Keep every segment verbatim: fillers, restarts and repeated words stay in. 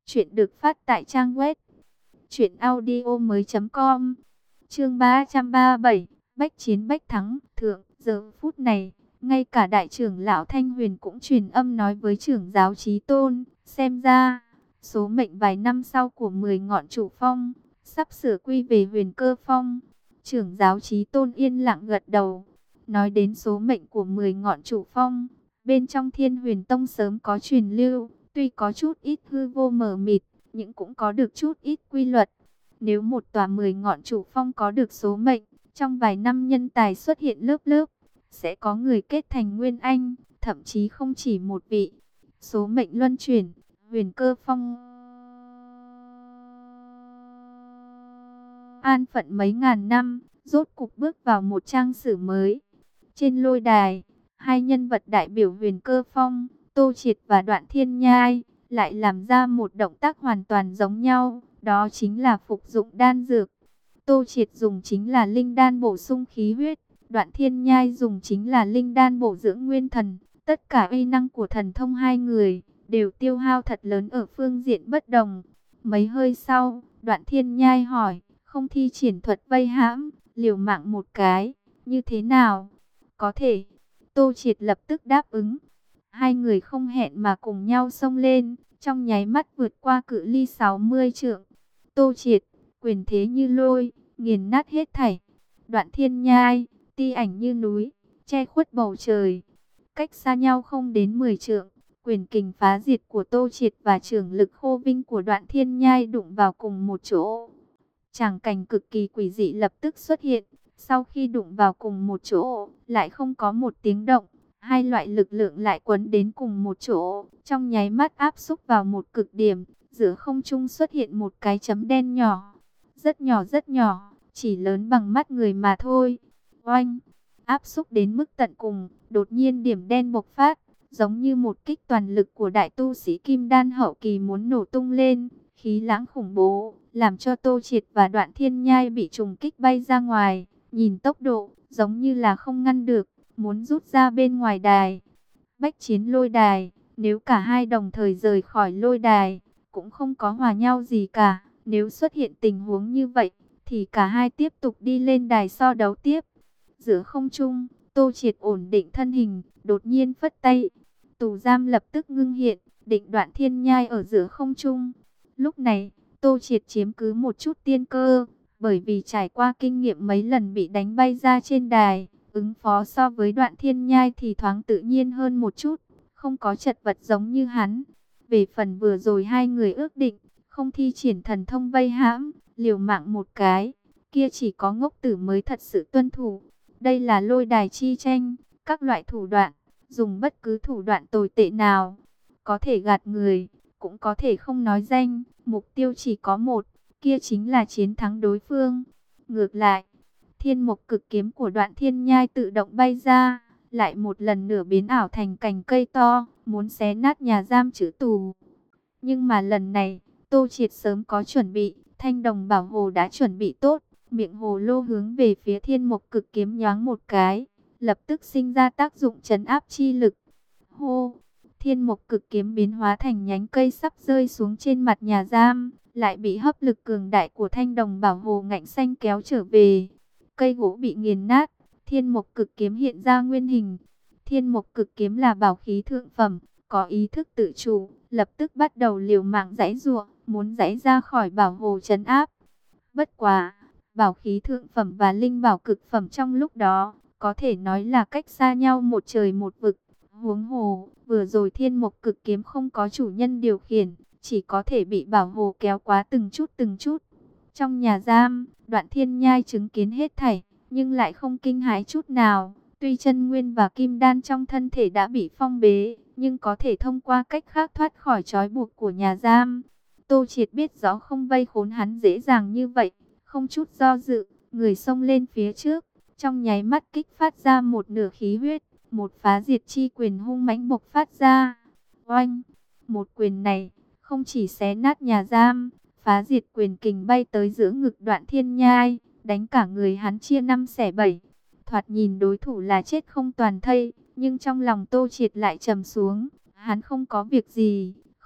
Chuyện được phát tại trang web truyện audio mới chấm com. Chương ba trăm ba mươi bảy, bách chiến bách thắng. Thượng, giờ phút này, ngay cả đại trưởng lão Thanh Huyền cũng truyền âm nói với trưởng giáo Chí Tôn, xem ra số mệnh vài năm sau của mười ngọn chủ phong sắp sửa quy về Huyền Cơ Phong. Trưởng giáo Chí Tôn yên lặng gật đầu. Nói đến số mệnh của mười ngọn chủ phong, bên trong Thiên Huyền Tông sớm có truyền lưu, tuy có chút ít hư vô mờ mịt, nhưng cũng có được chút ít quy luật. Nếu một tòa mười ngọn chủ phong có được số mệnh, trong vài năm nhân tài xuất hiện lớp lớp, sẽ có người kết thành nguyên anh, thậm chí không chỉ một vị. Số mệnh luân chuyển, Huyền Cơ Phong an phận mấy ngàn năm, rốt cục bước vào một trang sử mới. Trên lôi đài, hai nhân vật đại biểu Huyền Cơ Phong, Tô Triệt và Đoạn Thiên Nhai, lại làm ra một động tác hoàn toàn giống nhau, đó chính là phục dụng đan dược. Tô Triệt dùng chính là linh đan bổ sung khí huyết, Đoạn Thiên Nhai dùng chính là linh đan bổ dưỡng nguyên thần. Tất cả uy năng của thần thông hai người đều tiêu hao thật lớn ở phương diện bất đồng. Mấy hơi sau, Đoạn Thiên Nhai hỏi, không thi triển thuật vây hãm, liều mạng một cái, như thế nào? Có thể. Tô Triệt lập tức đáp ứng. Hai người không hẹn mà cùng nhau xông lên, trong nháy mắt vượt qua cự ly sáu mươi trượng. Tô Triệt, quyền thế như lôi, nghiền nát hết thảy. Đoạn Thiên Nhai, ti ảnh như núi, che khuất bầu trời. Cách xa nhau không đến mười trượng, quyền kình phá diệt của Tô Triệt và trưởng lực khô vinh của Đoạn Thiên Nhai đụng vào cùng một chỗ. Tràng cảnh cực kỳ quỷ dị lập tức xuất hiện. Sau khi đụng vào cùng một chỗ, lại không có một tiếng động. Hai loại lực lượng lại quấn đến cùng một chỗ, trong nháy mắt áp xúc vào một cực điểm. Giữa không trung xuất hiện một cái chấm đen nhỏ, rất nhỏ rất nhỏ, chỉ lớn bằng mắt người mà thôi. Oanh! Áp xúc đến mức tận cùng, đột nhiên điểm đen bộc phát, giống như một kích toàn lực của đại tu sĩ kim đan hậu kỳ muốn nổ tung lên. Khí lãng khủng bố, làm cho Tô Triệt và Đoạn Thiên Nhai bị trùng kích bay ra ngoài. Nhìn tốc độ, giống như là không ngăn được, muốn rút ra bên ngoài đài. Bách chiến lôi đài, nếu cả hai đồng thời rời khỏi lôi đài, cũng không có hòa nhau gì cả. Nếu xuất hiện tình huống như vậy, thì cả hai tiếp tục đi lên đài so đấu tiếp. Giữa không trung, Tô Triệt ổn định thân hình, đột nhiên phất tay. Tù giam lập tức ngưng hiện, định Đoạn Thiên Nhai ở giữa không trung. Lúc này, Tô Triệt chiếm cứ một chút tiên cơ, bởi vì trải qua kinh nghiệm mấy lần bị đánh bay ra trên đài, ứng phó so với Đoạn Thiên Nhai thì thoáng tự nhiên hơn một chút, không có chật vật giống như hắn. Về phần vừa rồi hai người ước định, không thi triển thần thông vây hãm, liều mạng một cái, kia chỉ có ngốc tử mới thật sự tuân thủ. Đây là lôi đài chi tranh, các loại thủ đoạn, dùng bất cứ thủ đoạn tồi tệ nào, có thể gạt người, cũng có thể không nói danh, mục tiêu chỉ có một, kia chính là chiến thắng đối phương. Ngược lại, thiên mục cực kiếm của Đoạn Thiên Nhai tự động bay ra, lại một lần nữa biến ảo thành cành cây to, muốn xé nát nhà giam trữ tù. Nhưng mà lần này, Tô Triệt sớm có chuẩn bị, thanh đồng bảo hồ đã chuẩn bị tốt, miệng hồ lô hướng về phía thiên mục cực kiếm nhoáng một cái, lập tức sinh ra tác dụng trấn áp chi lực. Hô! Thiên mục cực kiếm biến hóa thành nhánh cây sắp rơi xuống trên mặt nhà giam, lại bị hấp lực cường đại của thanh đồng bảo hồ ngạnh xanh kéo trở về. Cây gỗ bị nghiền nát, thiên mục cực kiếm hiện ra nguyên hình. Thiên mục cực kiếm là bảo khí thượng phẩm, có ý thức tự chủ, lập tức bắt đầu liều mạng giãy giụa, muốn giãy ra khỏi bảo hồ trấn áp. Bất quá, bảo khí thượng phẩm và linh bảo cực phẩm trong lúc đó, có thể nói là cách xa nhau một trời một vực. Huống hồ, vừa rồi thiên mục cực kiếm không có chủ nhân điều khiển, chỉ có thể bị bảo hồ kéo quá từng chút từng chút. Trong nhà giam, Đoạn Thiên Nhai chứng kiến hết thảy, nhưng lại không kinh hãi chút nào. Tuy chân nguyên và kim đan trong thân thể đã bị phong bế, nhưng có thể thông qua cách khác thoát khỏi trói buộc của nhà giam. Tô Triệt biết rõ không vây khốn hắn dễ dàng như vậy, không chút do dự, người xông lên phía trước, trong nháy mắt kích phát ra một nửa khí huyết. Một phá diệt chi quyền hung mãnh bộc phát ra. Oanh! Một quyền này, không chỉ xé nát nhà giam, phá diệt quyền kình bay tới giữa ngực Đoạn Thiên Nhai, đánh cả người hắn chia năm xẻ bảy. Thoạt nhìn đối thủ là chết không toàn thây, nhưng trong lòng Tô Triệt lại trầm xuống. Hắn không có việc gì, không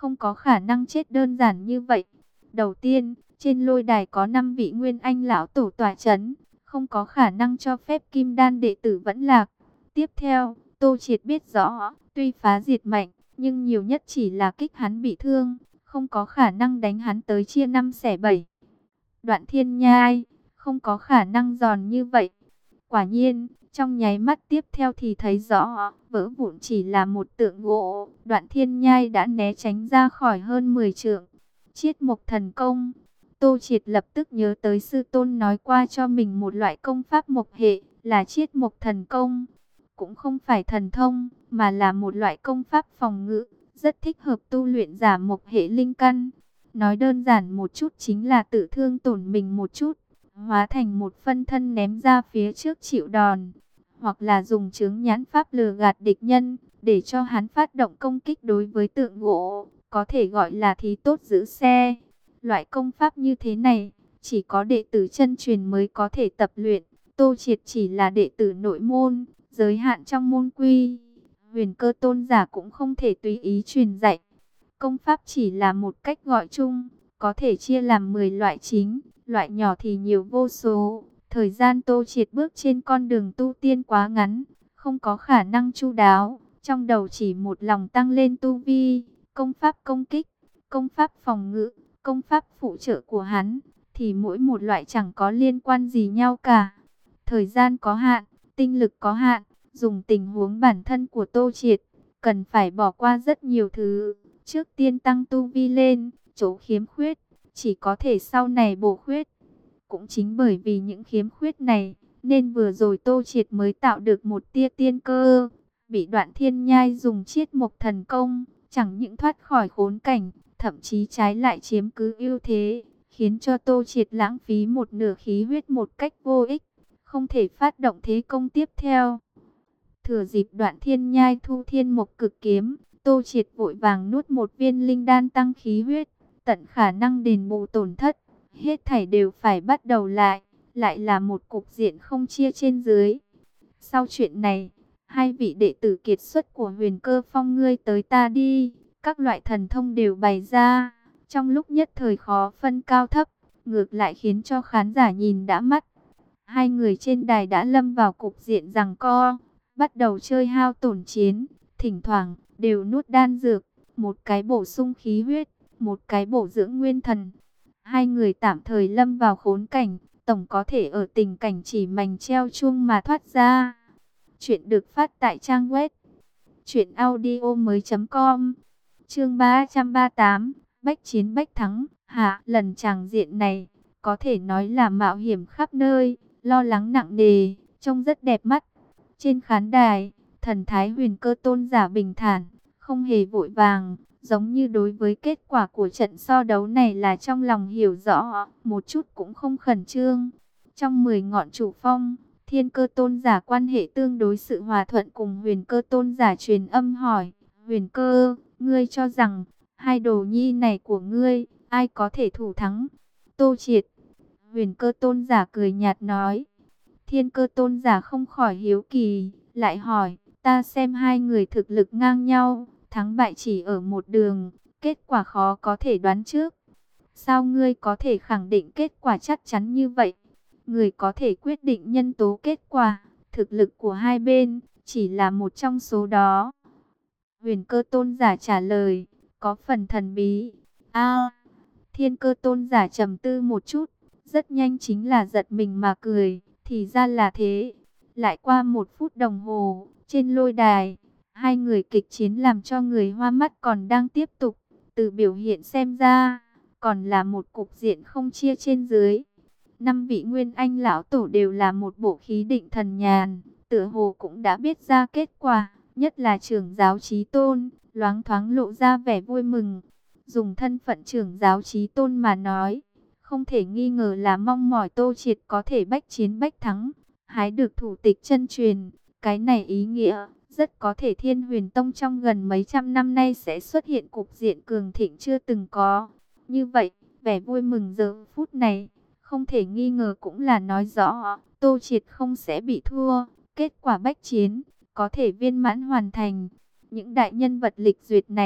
không có khả năng chết đơn giản như vậy. Đầu tiên, trên lôi đài có năm vị Nguyên Anh lão tổ tọa chấn, không có khả năng cho phép Kim Đan đệ tử vẫn lạc. Tiếp theo, Tô Triệt biết rõ, tuy phá diệt mạnh, nhưng nhiều nhất chỉ là kích hắn bị thương, không có khả năng đánh hắn tới chia năm xẻ bảy. Đoạn Thiên Nhai, không có khả năng giòn như vậy. Quả nhiên, trong nháy mắt tiếp theo thì thấy rõ, vỡ vụn chỉ là một tượng gỗ, Đoạn Thiên Nhai đã né tránh ra khỏi hơn mười trượng. Chiết Mộc Thần Công. Tô Triệt lập tức nhớ tới sư tôn nói qua cho mình một loại công pháp mộc hệ, là Chiết Mộc Thần Công. Cũng không phải thần thông, mà là một loại công pháp phòng ngự, rất thích hợp tu luyện giả mộc hệ linh căn. Nói đơn giản một chút chính là tự thương tổn mình một chút, hóa thành một phân thân ném ra phía trước chịu đòn, hoặc là dùng chướng nhãn pháp lừa gạt địch nhân, để cho hắn phát động công kích đối với tượng gỗ, có thể gọi là thí tốt giữ xe. Loại công pháp như thế này, chỉ có đệ tử chân truyền mới có thể tập luyện. Tô Triệt chỉ là đệ tử nội môn, giới hạn trong môn quy. Huyền Cơ tôn giả cũng không thể tùy ý truyền dạy. Công pháp chỉ là một cách gọi chung, có thể chia làm mười loại chính, loại nhỏ thì nhiều vô số. Thời gian Tô Triệt bước trên con đường tu tiên quá ngắn, không có khả năng chu đáo, trong đầu chỉ một lòng tăng lên tu vi, công pháp công kích, công pháp phòng ngự, công pháp phụ trợ của hắn, thì mỗi một loại chẳng có liên quan gì nhau cả. Thời gian có hạn, tinh lực có hạn, dùng tình huống bản thân của Tô Triệt, cần phải bỏ qua rất nhiều thứ. Trước tiên tăng tu vi lên, chỗ khiếm khuyết, chỉ có thể sau này bổ khuyết. Cũng chính bởi vì những khiếm khuyết này, nên vừa rồi Tô Triệt mới tạo được một tia tiên cơ. Bị Đoạn Thiên Nhai dùng Chiết Mộc Thần Công, chẳng những thoát khỏi khốn cảnh, thậm chí trái lại chiếm cứ ưu thế, khiến cho Tô Triệt lãng phí một nửa khí huyết một cách vô ích, không thể phát động thế công tiếp theo. Thừa dịp Đoạn Thiên Nhai thu Thiên Mộc Cực Kiếm, Tô Triệt vội vàng nuốt một viên linh đan tăng khí huyết, tận khả năng đền bù tổn thất. Hết thảy đều phải bắt đầu lại, lại là một cục diện không chia trên dưới. Sau chuyện này, hai vị đệ tử kiệt xuất của Huyền Cơ Phong ngươi tới ta đi, các loại thần thông đều bày ra, trong lúc nhất thời khó phân cao thấp, ngược lại khiến cho khán giả nhìn đã mắt. Hai người trên đài đã lâm vào cục diện giằng co, bắt đầu chơi hao tổn chiến, thỉnh thoảng đều nuốt đan dược, một cái bổ sung khí huyết, một cái bổ dưỡng nguyên thần. Hai người tạm thời lâm vào khốn cảnh, tổng có thể ở tình cảnh chỉ mảnh treo chuông mà thoát ra. Chuyện được phát tại trang web truyện audio mới chấm com. Chương ba trăm ba mươi tám, Bách chiến bách thắng. Hạ, lần tràng diện này có thể nói là mạo hiểm khắp nơi, lo lắng nặng nề, trông rất đẹp mắt. Trên khán đài, thần thái Huyền Cơ tôn giả bình thản, không hề vội vàng, giống như đối với kết quả của trận so đấu này là trong lòng hiểu rõ, một chút cũng không khẩn trương. Trong mười ngọn chủ phong, Thiên Cơ tôn giả quan hệ tương đối sự hòa thuận cùng Huyền Cơ tôn giả truyền âm hỏi, Huyền Cơ, ngươi cho rằng hai đồ nhi này của ngươi, ai có thể thủ thắng? Tô Triệt. Huyền Cơ tôn giả cười nhạt nói. Thiên Cơ tôn giả không khỏi hiếu kỳ, lại hỏi, ta xem hai người thực lực ngang nhau, thắng bại chỉ ở một đường, kết quả khó có thể đoán trước. Sao ngươi có thể khẳng định kết quả chắc chắn như vậy? Người có thể quyết định nhân tố kết quả, thực lực của hai bên, chỉ là một trong số đó. Huyền Cơ tôn giả trả lời, có phần thần bí. A, Thiên Cơ tôn giả trầm tư một chút, rất nhanh chính là giật mình mà cười, thì ra là thế. Lại qua một phút đồng hồ, trên lôi đài, hai người kịch chiến làm cho người hoa mắt còn đang tiếp tục. Từ biểu hiện xem ra, còn là một cục diện không chia trên dưới. Năm vị Nguyên Anh lão tổ đều là một bộ khí định thần nhàn, tựa hồ cũng đã biết ra kết quả, nhất là trưởng giáo Chí Tôn, loáng thoáng lộ ra vẻ vui mừng. Dùng thân phận trưởng giáo Chí Tôn mà nói, không thể nghi ngờ là mong mỏi Tô Triệt có thể bách chiến bách thắng, hái được thủ tịch chân truyền. Cái này ý nghĩa, rất có thể Thiên Huyền Tông trong gần mấy trăm năm nay sẽ xuất hiện cục diện cường thịnh chưa từng có. Như vậy, vẻ vui mừng giờ phút này, không thể nghi ngờ cũng là nói rõ, Tô Triệt không sẽ bị thua, kết quả bách chiến, có thể viên mãn hoàn thành. Những đại nhân vật lịch duyệt này,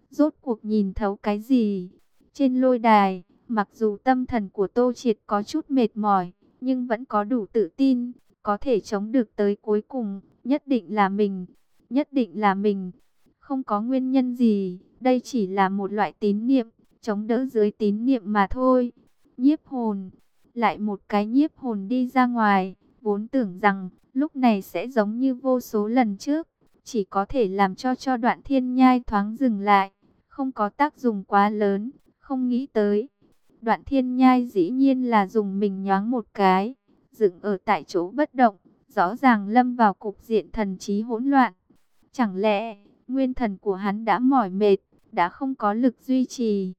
rốt cuộc nhìn thấu cái gì? Trên lôi đài, mặc dù tâm thần của Tô Triệt có chút mệt mỏi, nhưng vẫn có đủ tự tin, có thể chống được tới cuối cùng, nhất định là mình, nhất định là mình. Không có nguyên nhân gì, đây chỉ là một loại tín niệm, chống đỡ dưới tín niệm mà thôi. Nhiếp hồn, lại một cái nhiếp hồn đi ra ngoài, vốn tưởng rằng lúc này sẽ giống như vô số lần trước, chỉ có thể làm cho cho Đoạn Thiên Nhai thoáng dừng lại, không có tác dụng quá lớn, không nghĩ tới. Đoạn Thiên Nhai dĩ nhiên là dùng mình nhoáng một cái, dựng ở tại chỗ bất động, rõ ràng lâm vào cục diện thần trí hỗn loạn. Chẳng lẽ nguyên thần của hắn đã mỏi mệt, đã không có lực duy trì?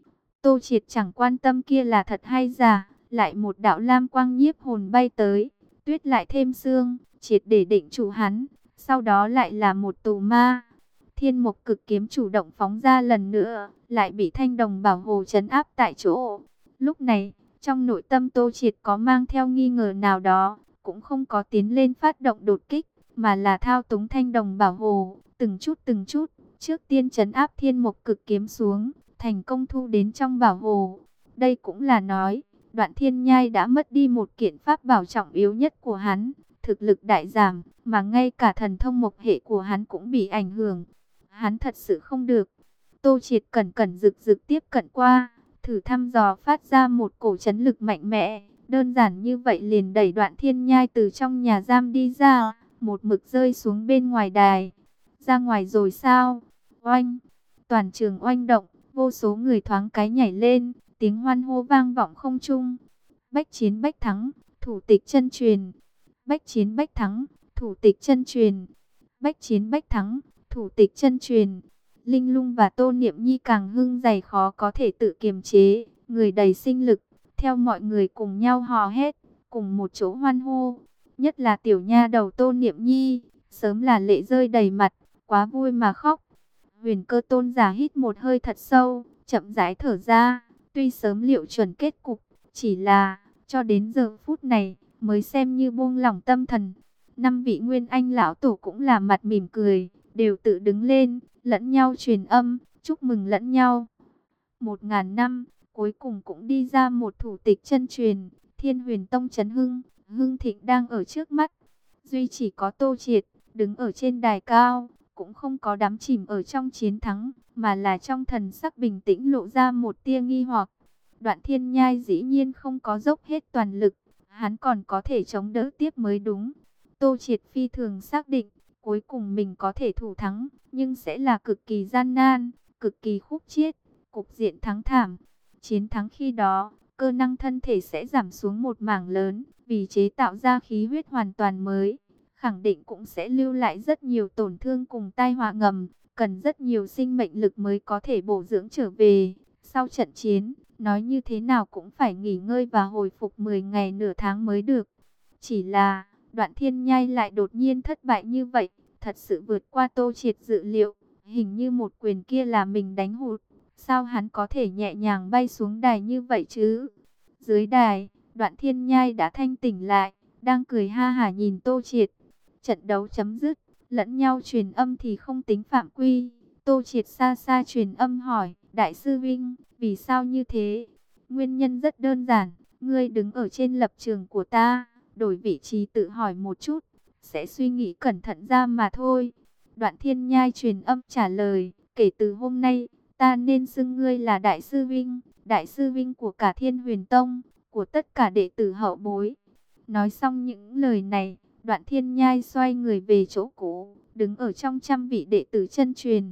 Tô Triệt chẳng quan tâm kia là thật hay giả, lại một đạo lam quang nhiếp hồn bay tới, tuyết lại thêm xương, triệt để định trụ hắn, sau đó lại là một tù ma. Thiên Mộc Cực Kiếm chủ động phóng ra lần nữa, lại bị Thanh Đồng Bảo Hồ trấn áp tại chỗ. Lúc này, trong nội tâm Tô Triệt có mang theo nghi ngờ nào đó, cũng không có tiến lên phát động đột kích, mà là thao túng Thanh Đồng Bảo Hồ, từng chút từng chút, trước tiên trấn áp Thiên Mộc Cực Kiếm xuống, thành công thu đến trong bảo hồ. Đây cũng là nói, Đoạn Thiên Nhai đã mất đi một kiện pháp bảo trọng yếu nhất của hắn, thực lực đại giảm, mà ngay cả thần thông mộc hệ của hắn cũng bị ảnh hưởng. Hắn thật sự không được. Tô Triệt cẩn cẩn rực rực tiếp cận qua, thử thăm dò phát ra một cổ chấn lực mạnh mẽ, đơn giản như vậy liền đẩy Đoạn Thiên Nhai từ trong nhà giam đi ra, một mực rơi xuống bên ngoài đài. Ra ngoài rồi sao? Oanh! Toàn trường oanh động, vô số người thoáng cái nhảy lên, tiếng hoan hô vang vọng không trung. Bách chiến bách thắng, thủ tịch chân truyền. Bách chiến bách thắng, thủ tịch chân truyền. Bách chiến bách thắng, thủ tịch chân truyền. Linh Lung và Tô Niệm Nhi càng hưng dày khó có thể tự kiềm chế, người đầy sinh lực, theo mọi người cùng nhau hò hét, cùng một chỗ hoan hô. Nhất là tiểu nha đầu Tô Niệm Nhi, sớm là lệ rơi đầy mặt, quá vui mà khóc. Huyền Cơ tôn giả hít một hơi thật sâu, chậm rãi thở ra, tuy sớm liệu chuẩn kết cục, chỉ là, cho đến giờ phút này, mới xem như buông lỏng tâm thần. Năm vị Nguyên Anh lão tổ cũng là mặt mỉm cười, đều tự đứng lên, lẫn nhau truyền âm, chúc mừng lẫn nhau. Một ngàn năm, cuối cùng cũng đi ra một thủ tịch chân truyền, Thiên Huyền Tông Trấn Hưng, Hưng Thịnh đang ở trước mắt. Duy chỉ có Tô Triệt, đứng ở trên đài cao, cũng không có đắm chìm ở trong chiến thắng, mà là trong thần sắc bình tĩnh lộ ra một tia nghi hoặc. Đoạn Thiên Nhai dĩ nhiên không có dốc hết toàn lực, hắn còn có thể chống đỡ tiếp mới đúng. Tô Triệt phi thường xác định, cuối cùng mình có thể thủ thắng, nhưng sẽ là cực kỳ gian nan, cực kỳ khúc chiết, cục diện thắng thảm. Chiến thắng khi đó, cơ năng thân thể sẽ giảm xuống một mảng lớn, vì chế tạo ra khí huyết hoàn toàn mới, khẳng định cũng sẽ lưu lại rất nhiều tổn thương cùng tai họa ngầm, cần rất nhiều sinh mệnh lực mới có thể bổ dưỡng trở về. Sau trận chiến, nói như thế nào cũng phải nghỉ ngơi và hồi phục mười ngày nửa tháng mới được. Chỉ là, Đoạn Thiên Nhai lại đột nhiên thất bại như vậy, thật sự vượt qua Tô Triệt dự liệu, hình như một quyền kia là mình đánh hụt. Sao hắn có thể nhẹ nhàng bay xuống đài như vậy chứ? Dưới đài, Đoạn Thiên Nhai đã thanh tỉnh lại, đang cười ha hả nhìn Tô Triệt. Trận đấu chấm dứt, lẫn nhau truyền âm thì không tính phạm quy. Tô Triệt xa xa truyền âm hỏi, Đại sư Vinh, vì sao như thế? Nguyên nhân rất đơn giản, ngươi đứng ở trên lập trường của ta, đổi vị trí tự hỏi một chút, sẽ suy nghĩ cẩn thận ra mà thôi. Đoạn Thiên Nhai truyền âm trả lời, kể từ hôm nay, ta nên xưng ngươi là Đại sư Vinh, Đại sư Vinh của cả Thiên Huyền Tông, của tất cả đệ tử hậu bối. Nói xong những lời này, Đoạn Thiên Nhai xoay người về chỗ cũ, đứng ở trong trăm vị đệ tử chân truyền.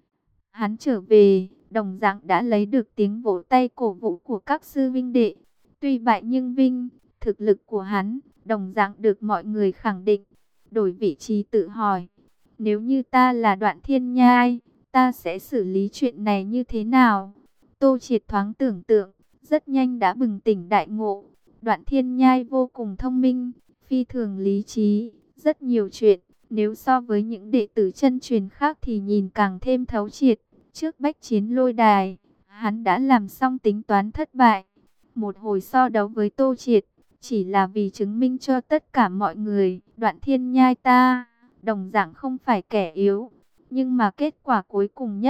Hắn trở về, đồng dạng đã lấy được tiếng vỗ tay cổ vũ của các sư vinh đệ. Tuy bại nhưng vinh, thực lực của hắn, đồng dạng được mọi người khẳng định. Đổi vị trí tự hỏi, nếu như ta là Đoạn Thiên Nhai, ta sẽ xử lý chuyện này như thế nào? Tô Triệt thoáng tưởng tượng, rất nhanh đã bừng tỉnh đại ngộ. Đoạn Thiên Nhai vô cùng thông minh, phi thường lý trí, rất nhiều chuyện, nếu so với những đệ tử chân truyền khác thì nhìn càng thêm thấu triệt. Trước bách chiến lôi đài, hắn đã làm xong tính toán thất bại. Một hồi so đấu với Tô Triệt, chỉ là vì chứng minh cho tất cả mọi người, Đoạn Thiên Nhai ta, đồng dạng không phải kẻ yếu. Nhưng mà kết quả cuối cùng nhất,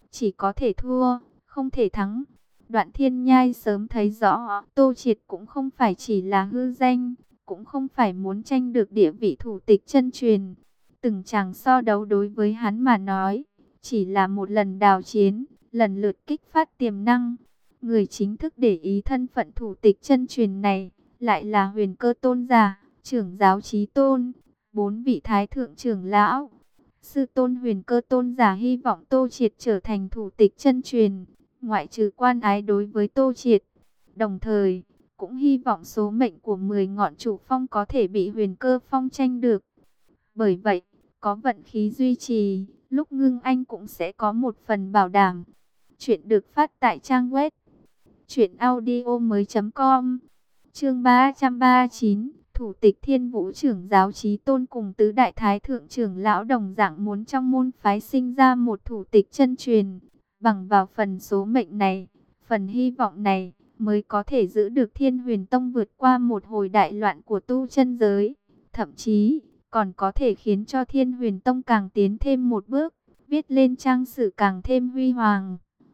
chỉ có thể thua, không thể thắng. Đoạn Thiên Nhai sớm thấy rõ, Tô Triệt cũng không phải chỉ là hư danh, cũng không phải muốn tranh được địa vị thủ tịch chân truyền. Từng chàng so đấu đối với hắn mà nói, chỉ là một lần đào chiến, lần lượt kích phát tiềm năng. Người chính thức để ý thân phận thủ tịch chân truyền này, lại là Huyền Cơ Tôn giả, trưởng giáo Chí Tôn, bốn vị thái thượng trưởng lão. Sư tôn Huyền Cơ Tôn giả hy vọng Tô Triệt trở thành thủ tịch chân truyền, ngoại trừ quan ái đối với Tô Triệt. Đồng thời, cũng hy vọng số mệnh của mười ngọn chủ phong có thể bị Huyền Cơ Phong tranh được. Bởi vậy, có vận khí duy trì, lúc ngưng anh cũng sẽ có một phần bảo đảm. Chuyện được phát tại trang web truyện audio mới chấm com. Chương ba trăm ba mươi chín, thủ tịch Thiên Vũ trưởng giáo Chí Tôn cùng tứ đại thái thượng trưởng lão đồng dạng muốn trong môn phái sinh ra một thủ tịch chân truyền. Bằng vào phần số mệnh này, phần hy vọng này, mới có thể giữ được Thiên Huyền Tông vượt qua một hồi đại loạn của tu chân giới. Thậm chí, còn có thể khiến cho Thiên Huyền Tông càng tiến thêm một bước, viết lên trang sử càng thêm huy hoàng.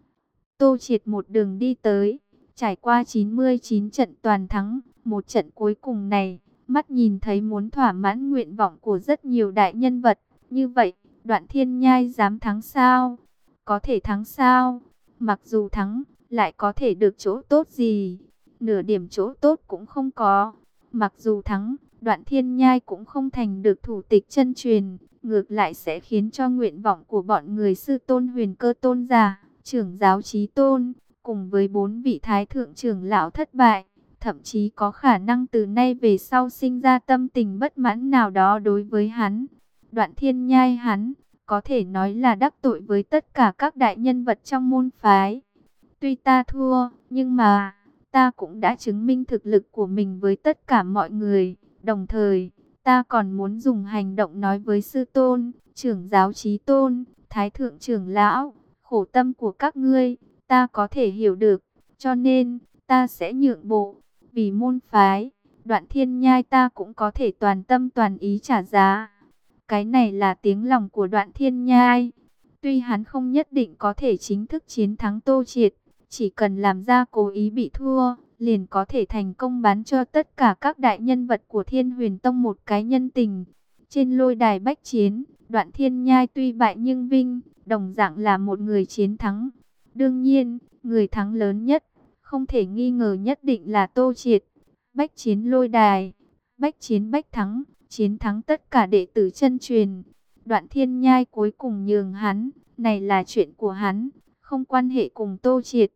Tô Triệt một đường đi tới, trải qua chín mươi chín trận toàn thắng, một trận cuối cùng này, mắt nhìn thấy muốn thỏa mãn nguyện vọng của rất nhiều đại nhân vật. Như vậy, Đoạn Thiên Nhai dám thắng sao? Có thể thắng sao? Mặc dù thắng, lại có thể được chỗ tốt gì? Nửa điểm chỗ tốt cũng không có. Mặc dù thắng, Đoạn Thiên Nhai cũng không thành được thủ tịch chân truyền, ngược lại sẽ khiến cho nguyện vọng của bọn người sư tôn Huyền Cơ Tôn giả, trưởng giáo Chí Tôn, cùng với bốn vị thái thượng trưởng lão thất bại, thậm chí có khả năng từ nay về sau sinh ra tâm tình bất mãn nào đó đối với hắn. Đoạn Thiên Nhai hắn, có thể nói là đắc tội với tất cả các đại nhân vật trong môn phái. Tuy ta thua, nhưng mà, ta cũng đã chứng minh thực lực của mình với tất cả mọi người. Đồng thời, ta còn muốn dùng hành động nói với sư tôn, trưởng giáo Chí Tôn, thái thượng trưởng lão, khổ tâm của các ngươi, ta có thể hiểu được, cho nên, ta sẽ nhượng bộ. Vì môn phái, Đoạn Thiên Nhai ta cũng có thể toàn tâm toàn ý trả giá. Cái này là tiếng lòng của Đoạn Thiên Nhai. Tuy hắn không nhất định có thể chính thức chiến thắng Tô Triệt, chỉ cần làm ra cố ý bị thua, liền có thể thành công bán cho tất cả các đại nhân vật của Thiên Huyền Tông một cái nhân tình. Trên lôi đài bách chiến, Đoạn Thiên Nhai tuy bại nhưng vinh, đồng dạng là một người chiến thắng. Đương nhiên, người thắng lớn nhất, không thể nghi ngờ nhất định là Tô Triệt. Bách chiến lôi đài, bách chiến bách thắng, chiến thắng tất cả đệ tử chân truyền. Đoạn Thiên Nhai cuối cùng nhường hắn, này là chuyện của hắn, không quan hệ cùng Tô Triệt.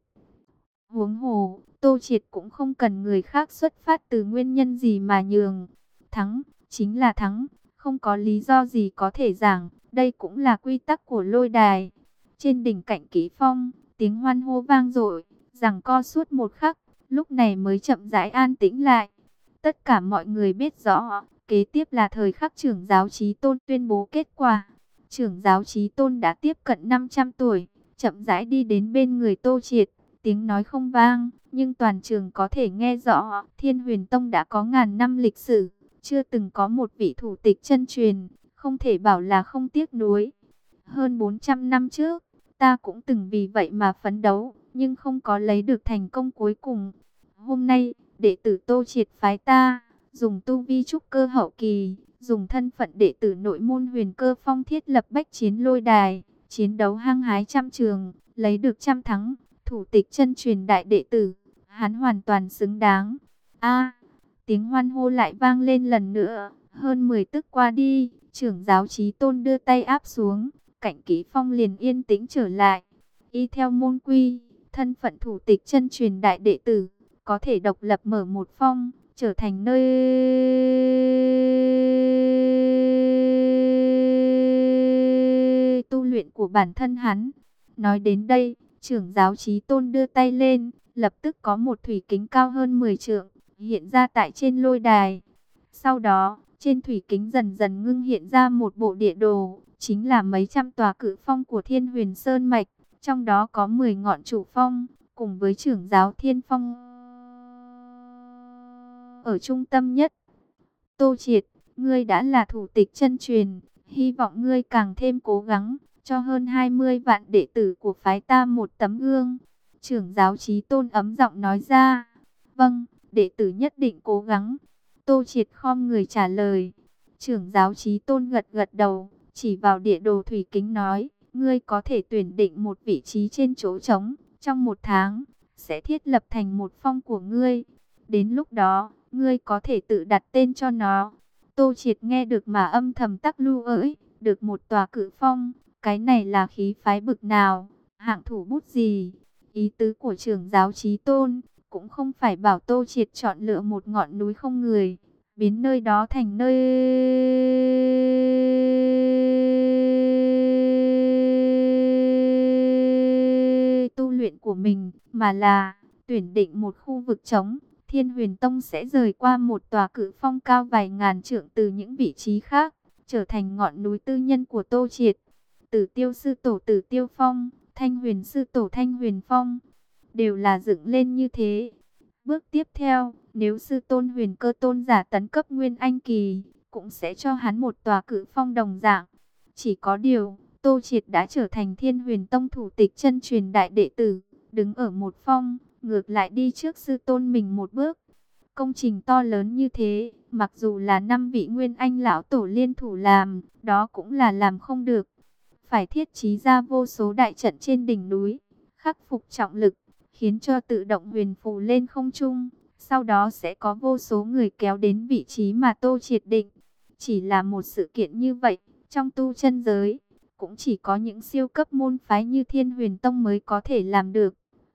Huống hồ, Tô Triệt cũng không cần người khác xuất phát từ nguyên nhân gì mà nhường. Thắng, chính là thắng, không có lý do gì có thể giảng, đây cũng là quy tắc của lôi đài. Trên đỉnh Cạnh Kỷ Phong, tiếng hoan hô vang dội, giằng co suốt một khắc, lúc này mới chậm rãi an tĩnh lại. Tất cả mọi người biết rõ, kế tiếp là thời khắc trưởng giáo Chí Tôn tuyên bố kết quả. Trưởng giáo Chí Tôn đã tiếp cận năm trăm tuổi, chậm rãi đi đến bên người Tô Triệt, tiếng nói không vang, nhưng toàn trường có thể nghe rõ, Thiên Huyền Tông đã có ngàn năm lịch sử, chưa từng có một vị thủ tịch chân truyền, không thể bảo là không tiếc nuối. Hơn bốn trăm năm trước, ta cũng từng vì vậy mà phấn đấu, nhưng không có lấy được thành công cuối cùng. Hôm nay, đệ tử Tô Triệt phái ta, dùng tu vi trúc cơ hậu kỳ, dùng thân phận đệ tử nội môn Huyền Cơ Phong thiết lập bách chiến lôi đài, chiến đấu hăng hái trăm trường, lấy được trăm thắng, thủ tịch chân truyền đại đệ tử, hắn hoàn toàn xứng đáng. A, tiếng hoan hô lại vang lên lần nữa, hơn mười tức qua đi, trưởng giáo Chí Tôn đưa tay áp xuống, Cạnh Kỷ Phong liền yên tĩnh trở lại. Y theo môn quy, thân phận thủ tịch chân truyền đại đệ tử, có thể độc lập mở một phong, trở thành nơi tu luyện của bản thân hắn. Nói đến đây, trưởng giáo Chí Tôn đưa tay lên, lập tức có một thủy kính cao hơn mười trượng, hiện ra tại trên lôi đài. Sau đó, trên thủy kính dần dần ngưng hiện ra một bộ địa đồ, chính là mấy trăm tòa cự phong của Thiên Huyền Sơn Mạch, trong đó có mười ngọn chủ phong, cùng với trưởng giáo Thiên Phong ở trung tâm nhất. Tô Triệt, ngươi đã là thủ tịch chân truyền, hy vọng ngươi càng thêm cố gắng, cho hơn hai mươi vạn đệ tử của phái ta một tấm gương. Trưởng giáo Chí Tôn ấm giọng nói ra. Vâng, đệ tử nhất định cố gắng. Tô Triệt khom người trả lời. Trưởng giáo Chí Tôn gật gật đầu, chỉ vào địa đồ thủy kính nói, ngươi có thể tuyển định một vị trí trên chỗ trống, trong một tháng, sẽ thiết lập thành một phong của ngươi. Đến lúc đó, ngươi có thể tự đặt tên cho nó. Tô Triệt nghe được mà âm thầm tắc lưu ỡi, được một tòa cự phong, cái này là khí phái bực nào, hạng thủ bút gì. Ý tứ của trưởng giáo Chí Tôn cũng không phải bảo Tô Triệt chọn lựa một ngọn núi không người, biến nơi đó thành nơi tu luyện của mình, mà là tuyển định một khu vực trống. Thiên Huyền Tông sẽ rời qua một tòa cự phong cao vài ngàn trượng từ những vị trí khác, trở thành ngọn núi tư nhân của Tô Triệt. Tử Tiêu sư tổ Tử Tiêu Phong, Thanh Huyền sư tổ Thanh Huyền Phong, đều là dựng lên như thế. Bước tiếp theo, nếu sư tôn Huyền Cơ tôn giả tấn cấp Nguyên Anh kỳ, cũng sẽ cho hắn một tòa cự phong đồng dạng. Chỉ có điều, Tô Triệt đã trở thành Thiên Huyền Tông thủ tịch chân truyền đại đệ tử, đứng ở một phong, ngược lại đi trước sư tôn mình một bước. Công trình to lớn như thế, mặc dù là năm vị Nguyên Anh lão tổ liên thủ làm, đó cũng là làm không được. Phải thiết trí ra vô số đại trận trên đỉnh núi, khắc phục trọng lực, khiến cho tự động huyền phù lên không trung. Sau đó sẽ có vô số người kéo đến vị trí mà Tô Triệt định. Chỉ là một sự kiện như vậy, trong tu chân giới, cũng chỉ có những siêu cấp môn phái như Thiên Huyền Tông mới có thể làm được.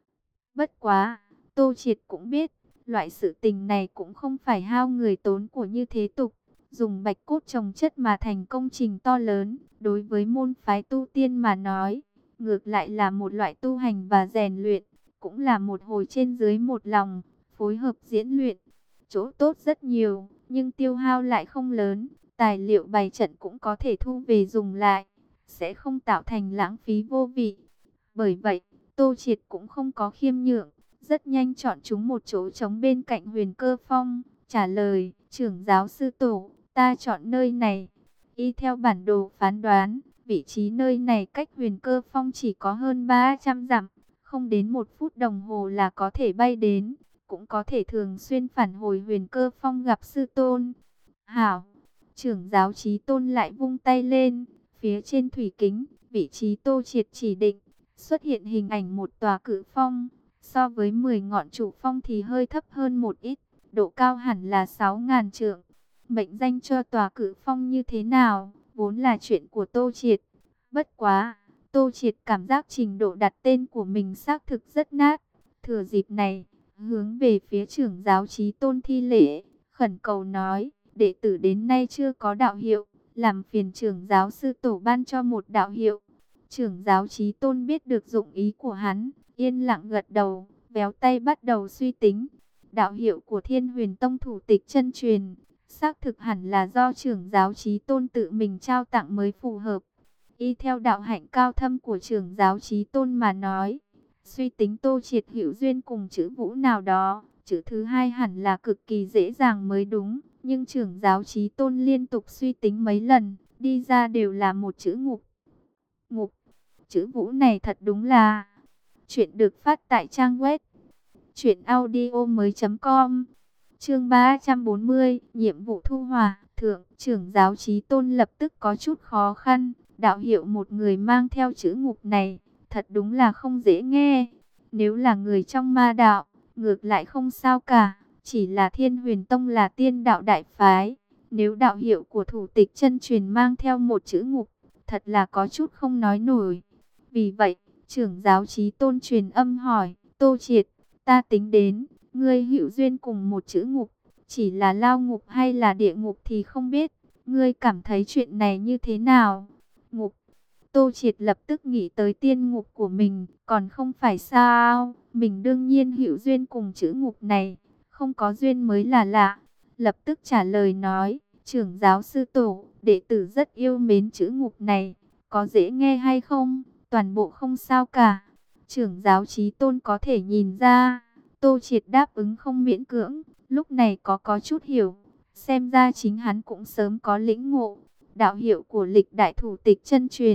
Bất quá, Tô Triệt cũng biết, loại sự tình này cũng không phải hao người tốn của như thế tục. Dùng bạch cốt trồng chất mà thành công trình to lớn, đối với môn phái tu tiên mà nói, ngược lại là một loại tu hành và rèn luyện, cũng là một hồi trên dưới một lòng, phối hợp diễn luyện. Chỗ tốt rất nhiều, nhưng tiêu hao lại không lớn, tài liệu bày trận cũng có thể thu về dùng lại, sẽ không tạo thành lãng phí vô vị. Bởi vậy, Tô Triệt cũng không có khiêm nhượng, rất nhanh chọn chúng một chỗ trống bên cạnh Huyền Cơ Phong, trả lời, trưởng giáo sư tổ, ta chọn nơi này. Y theo bản đồ phán đoán, vị trí nơi này cách Huyền Cơ Phong chỉ có hơn ba trăm dặm, không đến một phút đồng hồ là có thể bay đến, cũng có thể thường xuyên phản hồi Huyền Cơ Phong gặp sư tôn. Hảo, trưởng giáo Chí Tôn lại vung tay lên, phía trên thủy kính, vị trí Tô Triệt chỉ định, xuất hiện hình ảnh một tòa cự phong, so với mười ngọn chủ phong thì hơi thấp hơn một ít, độ cao hẳn là sáu nghìn trượng. Mệnh danh cho tòa cự phong như thế nào, vốn là chuyện của Tô Triệt. Bất quá, Tô Triệt cảm giác trình độ đặt tên của mình xác thực rất nát. Thừa dịp này, hướng về phía trưởng giáo Chí Tôn thi lễ, khẩn cầu nói, đệ tử đến nay chưa có đạo hiệu, làm phiền trưởng giáo sư tổ ban cho một đạo hiệu. Trưởng giáo Chí Tôn biết được dụng ý của hắn, yên lặng gật đầu, véo tay bắt đầu suy tính. Đạo hiệu của Thiên Huyền Tông thủ tịch chân truyền, xác thực hẳn là do trưởng giáo Chí Tôn tự mình trao tặng mới phù hợp. Y theo đạo hạnh cao thâm của trưởng giáo Chí Tôn mà nói, suy tính Tô Triệt hữu duyên cùng chữ Vũ nào đó, chữ thứ hai hẳn là cực kỳ dễ dàng mới đúng. Nhưng trưởng giáo Chí Tôn liên tục suy tính mấy lần, đi ra đều là một chữ Ngục. Ngục, chữ Vũ này thật đúng là... Chuyện được phát tại trang web truyện audio mới chấm com. Chương ba trăm bốn mươi, nhiệm vụ thu hòa. Thượng trưởng giáo Chí Tôn lập tức có chút khó khăn. Đạo hiệu một người mang theo chữ Ngục này, thật đúng là không dễ nghe. Nếu là người trong ma đạo, ngược lại không sao cả. Chỉ là Thiên Huyền Tông là tiên đạo đại phái. Nếu đạo hiệu của thủ tịch chân truyền mang theo một chữ Ngục, thật là có chút không nói nổi. Vì vậy, trưởng giáo Chí Tôn truyền âm hỏi, Tô Triệt, ta tính đến, ngươi hữu duyên cùng một chữ Ngục, chỉ là lao ngục hay là địa ngục thì không biết, ngươi cảm thấy chuyện này như thế nào? Ngục, Tô Triệt lập tức nghĩ tới tiên ngục của mình, còn không phải sao, mình đương nhiên hữu duyên cùng chữ Ngục này, không có duyên mới là lạ. Lập tức trả lời nói, trưởng giáo sư tổ, đệ tử rất yêu mến chữ Ngục này, có dễ nghe hay không? Toàn bộ không sao cả. Trưởng giáo Chí Tôn có thể nhìn ra, Tô Triệt đáp ứng không miễn cưỡng, lúc này có có chút hiểu, xem ra chính hắn cũng sớm có lĩnh ngộ. Đạo hiệu của lịch đại thủ tịch chân truyền,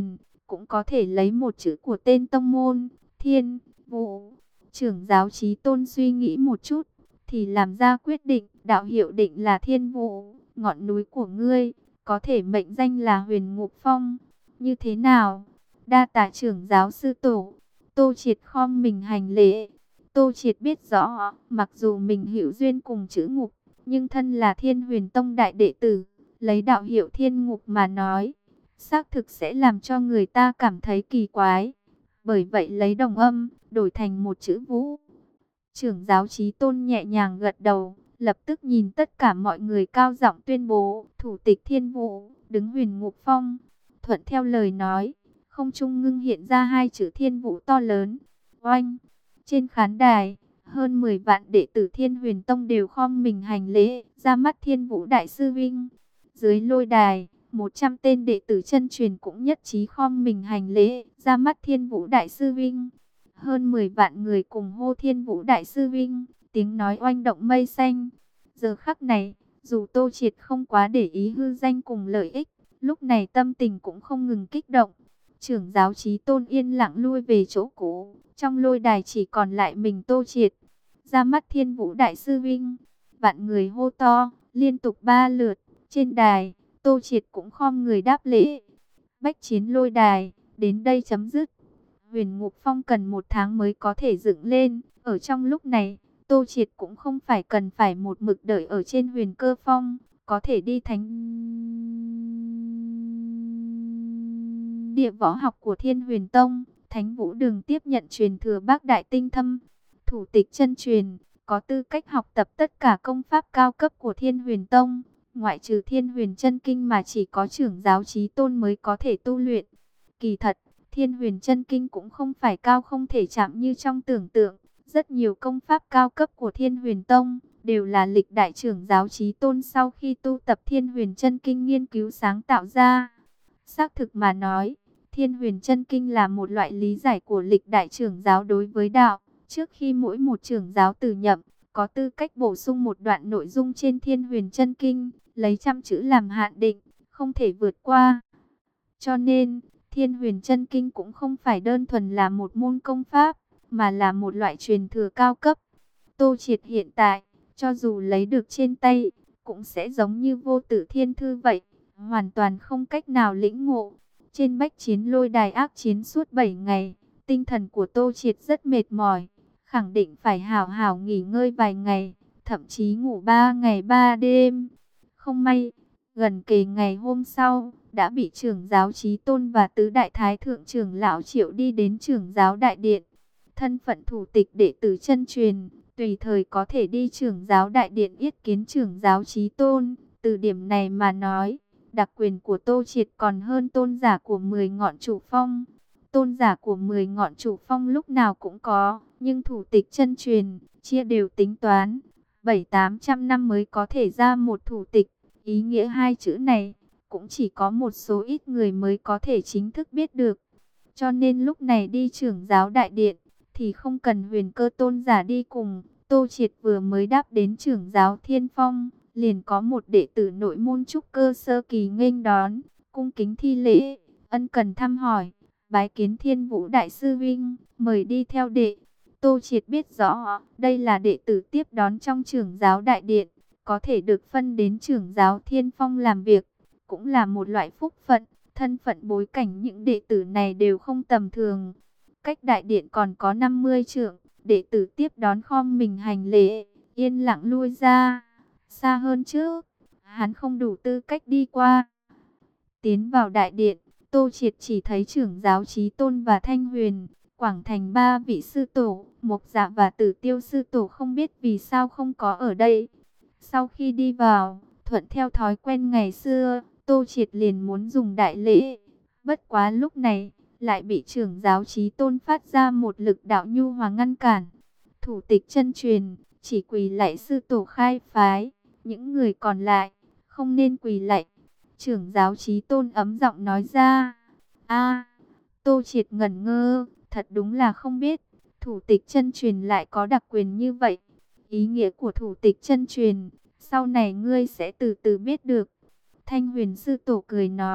cũng có thể lấy một chữ của tên tông môn, Thiên Vũ. Trưởng giáo Chí Tôn suy nghĩ một chút, thì làm ra quyết định, đạo hiệu định là Thiên Vũ, ngọn núi của ngươi, có thể mệnh danh là Huyền Ngục Phong. Như thế nào? Đa tạ trưởng giáo sư tổ. Tô Triệt khom mình hành lễ. Tô Triệt biết rõ, mặc dù mình hữu duyên cùng chữ ngục, nhưng thân là Thiên Huyền Tông đại đệ tử, lấy đạo hiệu Thiên Ngục mà nói, xác thực sẽ làm cho người ta cảm thấy kỳ quái. Bởi vậy lấy đồng âm, đổi thành một chữ Vũ. Trưởng giáo Chí Tôn nhẹ nhàng gật đầu, lập tức nhìn tất cả mọi người cao giọng tuyên bố, thủ tịch Thiên Vũ, đứng Huyền Ngục Phong. Thuận theo lời nói, không trung ngưng hiện ra hai chữ Thiên Vũ to lớn. Oanh! Trên khán đài, hơn mười vạn đệ tử Thiên Huyền Tông đều khom mình hành lễ, ra mắt Thiên Vũ đại sư vinh. Dưới lôi đài, một trăm tên đệ tử chân truyền cũng nhất trí khom mình hành lễ, ra mắt Thiên Vũ đại sư vinh. Hơn mười vạn người cùng hô Thiên Vũ đại sư vinh, tiếng nói oanh động mây xanh. Giờ khắc này, dù Tô Triệt không quá để ý hư danh cùng lợi ích, lúc này tâm tình cũng không ngừng kích động. Trưởng giáo Chí Tôn yên lặng lui về chỗ cũ, trong lôi đài chỉ còn lại mình Tô Triệt. Ra mắt Thiên Vũ đại sư vinh, vạn người hô to, liên tục ba lượt. Trên đài, Tô Triệt cũng khom người đáp lễ. Bách chiến lôi đài, đến đây chấm dứt. Huyền Ngục Phong cần một tháng mới có thể dựng lên. Ở trong lúc này, Tô Triệt cũng không phải cần phải một mực đợi ở trên Huyền Cơ Phong, có thể đi thánh địa võ học của Thiên Huyền Tông, Thánh Vũ Đường tiếp nhận truyền thừa Bác Đại Tinh Thâm, thủ tịch chân truyền, có tư cách học tập tất cả công pháp cao cấp của Thiên Huyền Tông, ngoại trừ Thiên Huyền Chân Kinh mà chỉ có trưởng giáo Chí Tôn mới có thể tu luyện. Kỳ thật, Thiên Huyền Chân Kinh cũng không phải cao không thể chạm như trong tưởng tượng, rất nhiều công pháp cao cấp của Thiên Huyền Tông đều là lịch đại trưởng giáo Chí Tôn sau khi tu tập Thiên Huyền Chân Kinh nghiên cứu sáng tạo ra. Xác thực mà nói, Thiên Huyền Chân Kinh là một loại lý giải của lịch đại trưởng giáo đối với đạo. Trước khi mỗi một trưởng giáo từ nhậm, có tư cách bổ sung một đoạn nội dung trên Thiên Huyền Chân Kinh, lấy trăm chữ làm hạn định, không thể vượt qua. Cho nên, Thiên Huyền Chân Kinh cũng không phải đơn thuần là một môn công pháp, mà là một loại truyền thừa cao cấp. Tô Triệt hiện tại, cho dù lấy được trên tay, cũng sẽ giống như Vô Tử Thiên Thư vậy, hoàn toàn không cách nào lĩnh ngộ. Trên bách chiến lôi đài ác chiến suốt bảy ngày, tinh thần của Tô Triệt rất mệt mỏi, khẳng định phải hảo hảo nghỉ ngơi vài ngày, thậm chí ngủ ba ngày ba đêm. Không may, gần kề ngày hôm sau, đã bị trưởng giáo Chí Tôn và tứ đại thái thượng trưởng lão triệu đi đến trưởng giáo đại điện. Thân phận thủ tịch đệ tử chân truyền, tùy thời có thể đi trưởng giáo đại điện yết kiến trưởng giáo Chí Tôn. Từ điểm này mà nói, đặc quyền của Tô Triệt còn hơn tôn giả của mười ngọn chủ phong. Tôn giả của mười ngọn chủ phong lúc nào cũng có, nhưng thủ tịch chân truyền, chia đều tính toán, bảy tám trăm năm mới có thể ra một thủ tịch. Ý nghĩa hai chữ này, cũng chỉ có một số ít người mới có thể chính thức biết được. Cho nên lúc này đi trưởng giáo đại điện, thì không cần Huyền Cơ tôn giả đi cùng. Tô Triệt vừa mới đáp đến trưởng giáo Thiên Phong, liền có một đệ tử nội môn trúc cơ sơ kỳ nghênh đón, cung kính thi lễ, ân cần thăm hỏi, bái kiến Thiên Vũ đại sư vinh, mời đi theo đệ. Tô Triệt biết rõ, đây là đệ tử tiếp đón trong trưởng giáo đại điện, có thể được phân đến trưởng giáo Thiên Phong làm việc, cũng là một loại phúc phận. Thân phận bối cảnh những đệ tử này đều không tầm thường. Cách đại điện còn có năm mươi trượng, đệ tử tiếp đón khom mình hành lễ, yên lặng lui ra. Xa hơn trước, hắn không đủ tư cách đi qua. Tiến vào đại điện, Tô Triệt chỉ thấy trưởng giáo Chí Tôn và Thanh Huyền, Quảng Thành ba vị sư tổ, Mộc Dạ và Tử Tiêu sư tổ không biết vì sao không có ở đây. Sau khi đi vào, thuận theo thói quen ngày xưa, Tô Triệt liền muốn dùng đại lễ. Bất quá lúc này, lại bị trưởng giáo Chí Tôn phát ra một lực đạo nhu hòa ngăn cản. Thủ tịch chân truyền, chỉ quỳ lạy sư tổ khai phái, những người còn lại, không nên quỳ lạy. Trưởng giáo Chí Tôn ấm giọng nói ra. A, Tô Triệt ngẩn ngơ, thật đúng là không biết, thủ tịch chân truyền lại có đặc quyền như vậy. Ý nghĩa của thủ tịch chân truyền, sau này ngươi sẽ từ từ biết được. Thanh Huyền sư tổ cười nói,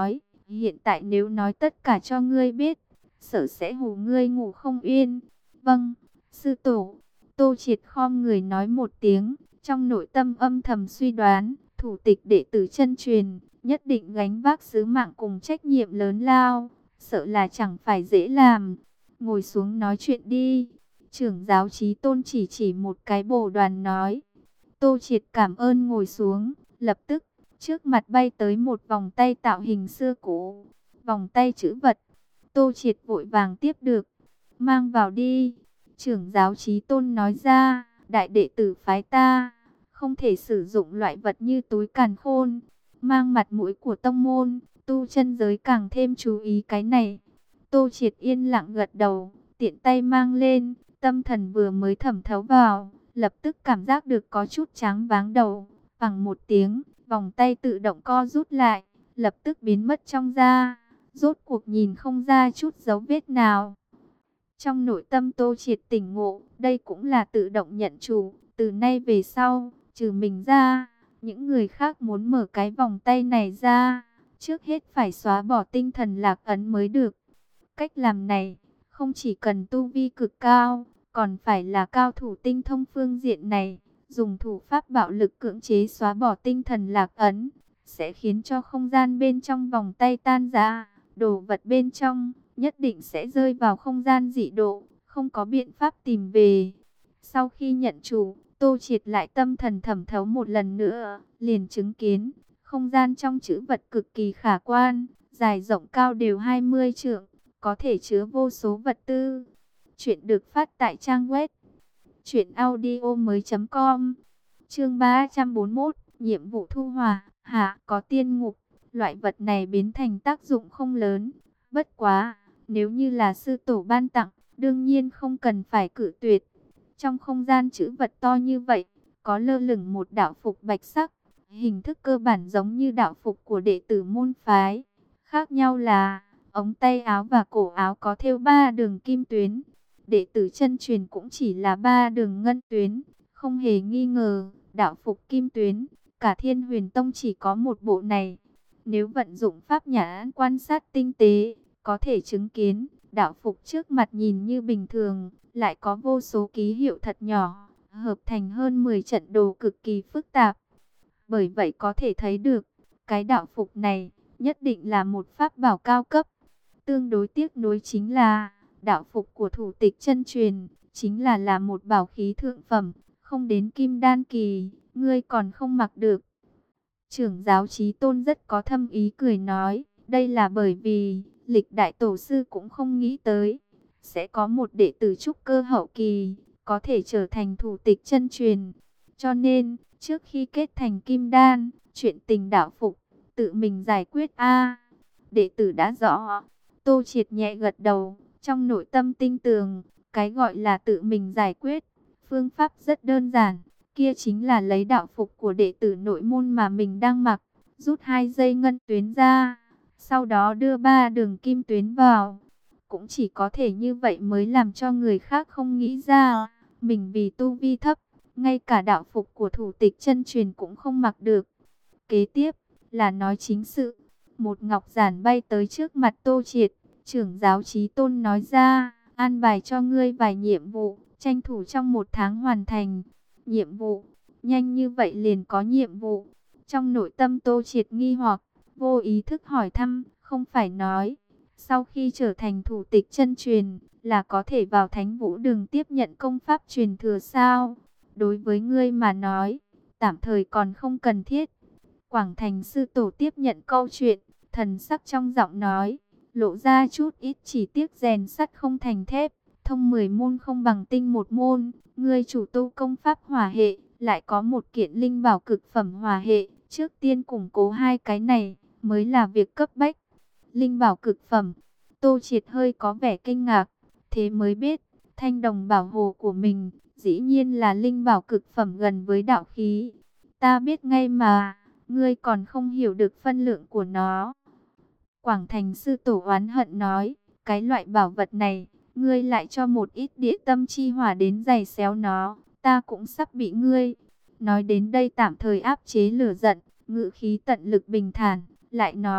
Hiện tại nếu nói tất cả cho ngươi biết, sợ sẽ hù ngươi ngủ không yên. Vâng, sư tổ. Tô Triệt khom người nói một tiếng, trong nội tâm âm thầm suy đoán, thủ tịch đệ tử chân truyền, nhất định gánh vác sứ mạng cùng trách nhiệm lớn lao, sợ là chẳng phải dễ làm. Ngồi xuống nói chuyện đi. Trưởng giáo Chí Tôn chỉ chỉ một cái bồ đoàn nói. Tô Triệt cảm ơn ngồi xuống, lập tức, trước mặt bay tới một vòng tay tạo hình xưa cũ, vòng tay chữ vật. Tô Triệt vội vàng tiếp được, mang vào đi. Trưởng giáo Chí Tôn nói ra, đại đệ tử phái ta, không thể sử dụng loại vật như túi càn khôn, mang mặt mũi của tông môn, tu chân giới càng thêm chú ý cái này. Tô Triệt yên lặng gật đầu, tiện tay mang lên, tâm thần vừa mới thẩm thấu vào, lập tức cảm giác được có chút choáng váng đầu. Bằng một tiếng, vòng tay tự động co rút lại, lập tức biến mất trong da, rốt cuộc nhìn không ra chút dấu vết nào. Trong nội tâm Tô Triệt tỉnh ngộ, đây cũng là tự động nhận chủ, từ nay về sau, trừ mình ra, những người khác muốn mở cái vòng tay này ra, trước hết phải xóa bỏ tinh thần lạc ấn mới được. Cách làm này, không chỉ cần tu vi cực cao, còn phải là cao thủ tinh thông phương diện này, dùng thủ pháp bạo lực cưỡng chế xóa bỏ tinh thần lạc ấn, sẽ khiến cho không gian bên trong vòng tay tan ra, đồ vật bên trong nhất định sẽ rơi vào không gian dị độ, không có biện pháp tìm về. Sau khi nhận chủ, Tô Triệt lại tâm thần thẩm thấu một lần nữa, liền chứng kiến, không gian trong chữ vật cực kỳ khả quan, dài rộng cao đều hai mươi trượng, có thể chứa vô số vật tư. Chuyện được phát tại trang web truyện audio mới chấm com. Chương ba trăm bốn mươi mốt, nhiệm vụ thu hòa, hạ có tiên ngục. Loại vật này biến thành tác dụng không lớn, bất quá, nếu như là sư tổ ban tặng, đương nhiên không cần phải cự tuyệt. Trong không gian chữ vật to như vậy, có lơ lửng một đạo phục bạch sắc, hình thức cơ bản giống như đạo phục của đệ tử môn phái. Khác nhau là, ống tay áo và cổ áo có thêu ba đường kim tuyến. Đệ tử chân truyền cũng chỉ là ba đường ngân tuyến, không hề nghi ngờ, đạo phục kim tuyến, cả Thiên Huyền Tông chỉ có một bộ này. Nếu vận dụng pháp nhãn quan sát tinh tế, có thể chứng kiến, đạo phục trước mặt nhìn như bình thường, lại có vô số ký hiệu thật nhỏ, hợp thành hơn mười trận đồ cực kỳ phức tạp. Bởi vậy có thể thấy được, cái đạo phục này, nhất định là một pháp bảo cao cấp. Tương đối tiếc nuối chính là, đạo phục của thủ tịch chân truyền, chính là là một bảo khí thượng phẩm, không đến kim đan kỳ, ngươi còn không mặc được. Trưởng giáo Chí Tôn rất có thâm ý cười nói, đây là bởi vì, lịch đại tổ sư cũng không nghĩ tới, sẽ có một đệ tử trúc cơ hậu kỳ, có thể trở thành thủ tịch chân truyền. Cho nên, trước khi kết thành kim đan, chuyện tình đạo phục, tự mình giải quyết a. Đệ tử đã rõ. Tô Triệt nhẹ gật đầu, trong nội tâm tinh tường, cái gọi là tự mình giải quyết, phương pháp rất đơn giản, kia chính là lấy đạo phục của đệ tử nội môn mà mình đang mặc, rút hai dây ngân tuyến ra, sau đó đưa ba đường kim tuyến vào. Cũng chỉ có thể như vậy mới làm cho người khác không nghĩ ra, mình vì tu vi thấp, ngay cả đạo phục của thủ tịch chân truyền cũng không mặc được. Kế tiếp, là nói chính sự. Một ngọc giản bay tới trước mặt Tô Triệt, trưởng giáo Chí Tôn nói ra, an bài cho ngươi vài nhiệm vụ, tranh thủ trong một tháng hoàn thành. Nhiệm vụ, nhanh như vậy liền có nhiệm vụ. Trong nội tâm Tô Triệt nghi hoặc, vô ý thức hỏi thăm, không phải nói, sau khi trở thành thủ tịch chân truyền, là có thể vào Thánh Vũ Đường tiếp nhận công pháp truyền thừa sao? Đối với ngươi mà nói, tạm thời còn không cần thiết. Quảng Thành sư tổ tiếp nhận câu chuyện, thần sắc trong giọng nói, lộ ra chút ít chỉ tiếc rèn sắt không thành thép, thông mười môn không bằng tinh một môn. Ngươi chủ tu công pháp hỏa hệ, lại có một kiện linh bảo cực phẩm hỏa hệ, trước tiên củng cố hai cái này, mới là việc cấp bách. Linh bảo cực phẩm, Tô Triệt hơi có vẻ kinh ngạc, thế mới biết, thanh đồng bảo hồ của mình, dĩ nhiên là linh bảo cực phẩm gần với đạo khí. Ta biết ngay mà, ngươi còn không hiểu được phân lượng của nó. Quảng Thành sư tổ oán hận nói, cái loại bảo vật này, ngươi lại cho một ít địa tâm chi hỏa đến giày xéo nó, ta cũng sắp bị ngươi. Nói đến đây tạm thời áp chế lửa giận, ngữ khí tận lực bình thản, lại nói,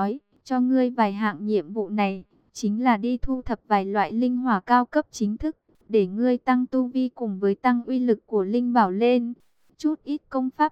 cho ngươi vài hạng nhiệm vụ này, chính là đi thu thập vài loại linh hỏa cao cấp chính thức, để ngươi tăng tu vi cùng với tăng uy lực của linh bảo lên. Chút ít công pháp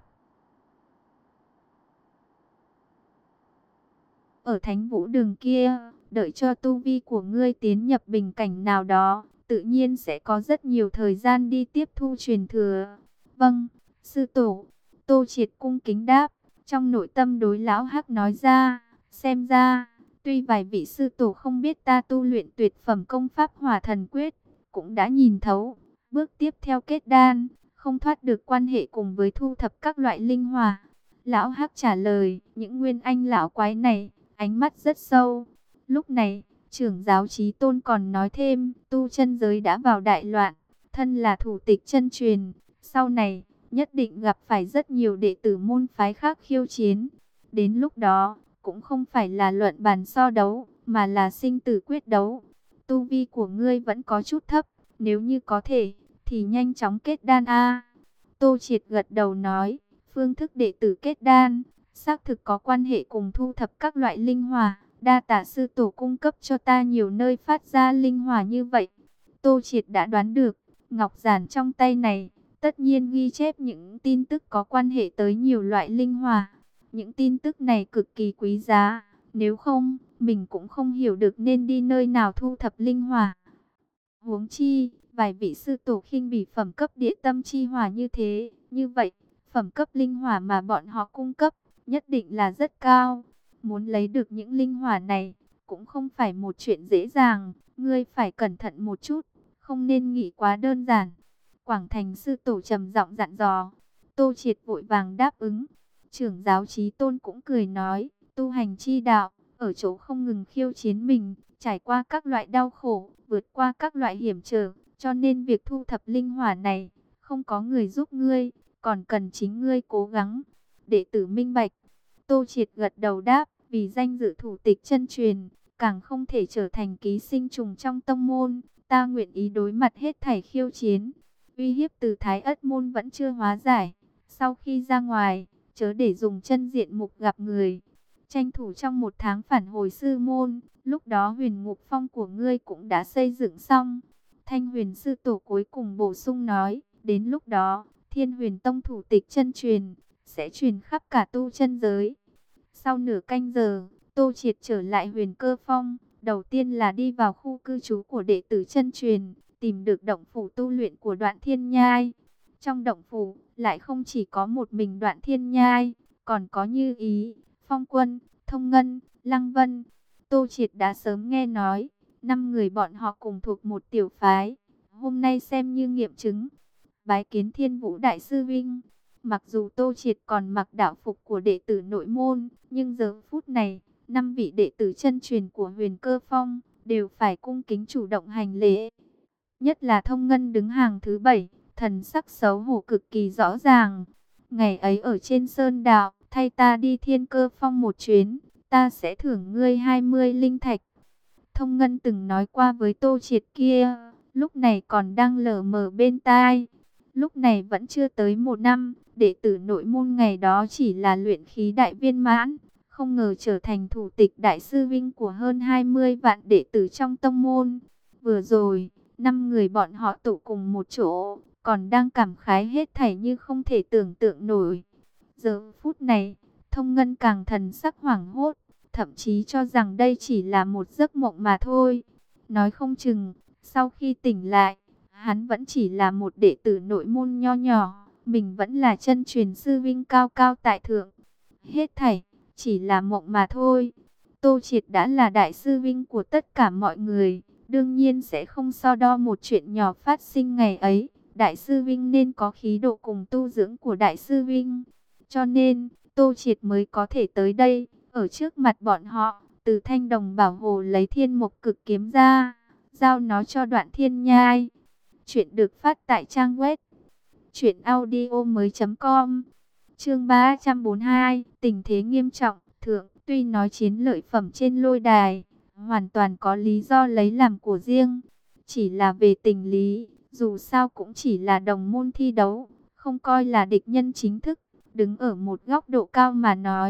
ở Thánh Vũ Đường kia, đợi cho tu vi của ngươi tiến nhập bình cảnh nào đó, tự nhiên sẽ có rất nhiều thời gian đi tiếp thu truyền thừa. Vâng, sư tổ. Tô Triệt cung kính đáp, trong nội tâm đối lão Hắc nói ra, xem ra, tuy vài vị sư tổ không biết ta tu luyện tuyệt phẩm công pháp Hỏa Thần Quyết, cũng đã nhìn thấu, bước tiếp theo kết đan, không thoát được quan hệ cùng với thu thập các loại linh hỏa. Lão Hắc trả lời, những nguyên anh lão quái này, ánh mắt rất sâu. Lúc này, trưởng giáo Chí Tôn còn nói thêm, tu chân giới đã vào đại loạn, thân là thủ tịch chân truyền, sau này nhất định gặp phải rất nhiều đệ tử môn phái khác khiêu chiến. Đến lúc đó, cũng không phải là luận bàn so đấu, mà là sinh tử quyết đấu. Tu vi của ngươi vẫn có chút thấp, nếu như có thể, thì nhanh chóng kết đan a. Tô Triệt gật đầu nói, phương thức đệ tử kết đan, xác thực có quan hệ cùng thu thập các loại linh hỏa. Đa tạ sư tổ cung cấp cho ta nhiều nơi phát ra linh hỏa như vậy. Tô Triệt đã đoán được, ngọc giản trong tay này, tất nhiên ghi chép những tin tức có quan hệ tới nhiều loại linh hỏa. Những tin tức này cực kỳ quý giá, nếu không, mình cũng không hiểu được nên đi nơi nào thu thập linh hỏa. Huống chi, vài vị sư tổ khinh bỉ phẩm cấp địa tâm chi hỏa như thế, như vậy, phẩm cấp linh hỏa mà bọn họ cung cấp, nhất định là rất cao. Muốn lấy được những linh hỏa này, cũng không phải một chuyện dễ dàng, ngươi phải cẩn thận một chút, không nên nghĩ quá đơn giản. Quảng Thành sư tổ trầm giọng dặn dò. Tô Triệt vội vàng đáp ứng. Trưởng giáo Chí Tôn cũng cười nói, tu hành chi đạo, ở chỗ không ngừng khiêu chiến mình, trải qua các loại đau khổ, vượt qua các loại hiểm trở, cho nên việc thu thập linh hỏa này, không có người giúp ngươi, còn cần chính ngươi cố gắng. Đệ tử minh bạch. Tô Triệt gật đầu đáp, vì danh dự thủ tịch chân truyền, càng không thể trở thành ký sinh trùng trong tông môn, ta nguyện ý đối mặt hết thảy khiêu chiến. Uy hiếp từ Thái Ất môn vẫn chưa hóa giải, sau khi ra ngoài, chớ để dùng chân diện mục gặp người. Tranh thủ trong một tháng phản hồi sư môn, lúc đó huyền ngục phong của ngươi cũng đã xây dựng xong. Thanh huyền sư tổ cuối cùng bổ sung nói, đến lúc đó, Thiên Huyền Tông thủ tịch chân truyền, sẽ truyền khắp cả tu chân giới. Sau nửa canh giờ, Tô Triệt trở lại Huyền Cơ Phong, đầu tiên là đi vào khu cư trú của đệ tử chân truyền, tìm được động phủ tu luyện của Đoạn Thiên Nhai. Trong động phủ, lại không chỉ có một mình Đoạn Thiên Nhai, còn có Như Ý, Phong Quân, Thông Ngân, Lăng Vân. Tô Triệt đã sớm nghe nói, năm người bọn họ cùng thuộc một tiểu phái, hôm nay xem như nghiệm chứng. Bái kiến Thiên Vũ Đại Sư Vinh. Mặc dù Tô Triệt còn mặc đạo phục của đệ tử nội môn, nhưng giờ phút này, năm vị đệ tử chân truyền của Huyền Cơ Phong đều phải cung kính chủ động hành lễ. Nhất là Thông Ngân đứng hàng thứ bảy, thần sắc xấu hổ cực kỳ rõ ràng. Ngày ấy ở trên sơn đạo, thay ta đi Thiên Cơ Phong một chuyến, ta sẽ thưởng ngươi hai mươi linh thạch. Thông Ngân từng nói qua với Tô Triệt kia, lúc này còn đang lờ mờ bên tai. Lúc này vẫn chưa tới một năm, đệ tử nội môn ngày đó chỉ là luyện khí đại viên mãn, không ngờ trở thành thủ tịch đại sư vinh của hơn hai mươi vạn đệ tử trong tông môn. Vừa rồi, năm người bọn họ tụ cùng một chỗ, còn đang cảm khái hết thảy như không thể tưởng tượng nổi. Giờ phút này, Thông Ngân càng thần sắc hoảng hốt, thậm chí cho rằng đây chỉ là một giấc mộng mà thôi. Nói không chừng, sau khi tỉnh lại, hắn vẫn chỉ là một đệ tử nội môn nho nhỏ, mình vẫn là chân truyền sư vinh cao cao tại thượng. Hết thảy, chỉ là mộng mà thôi. Tô Triệt đã là đại sư vinh của tất cả mọi người, đương nhiên sẽ không so đo một chuyện nhỏ phát sinh ngày ấy. Đại sư vinh nên có khí độ cùng tu dưỡng của đại sư vinh. Cho nên, Tô Triệt mới có thể tới đây, ở trước mặt bọn họ, từ thanh đồng bảo hồ lấy thiên mục cực kiếm ra, giao nó cho Đoạn Thiên Nhai. Chuyện được phát tại trang web truyện audio mới chấm com. Chương ba trăm bốn mươi hai, tình thế nghiêm trọng. Thượng, tuy nói chiến lợi phẩm trên lôi đài hoàn toàn có lý do lấy làm của riêng, chỉ là về tình lý, dù sao cũng chỉ là đồng môn thi đấu, không coi là địch nhân chính thức. Đứng ở một góc độ cao mà nói,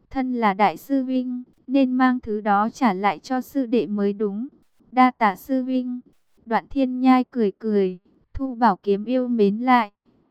thân là đại sư vinh, nên mang thứ đó trả lại cho sư đệ mới đúng. Đa tạ sư vinh. Đoạn Thiên Nhai cười cười, thu bảo kiếm yêu mến lại.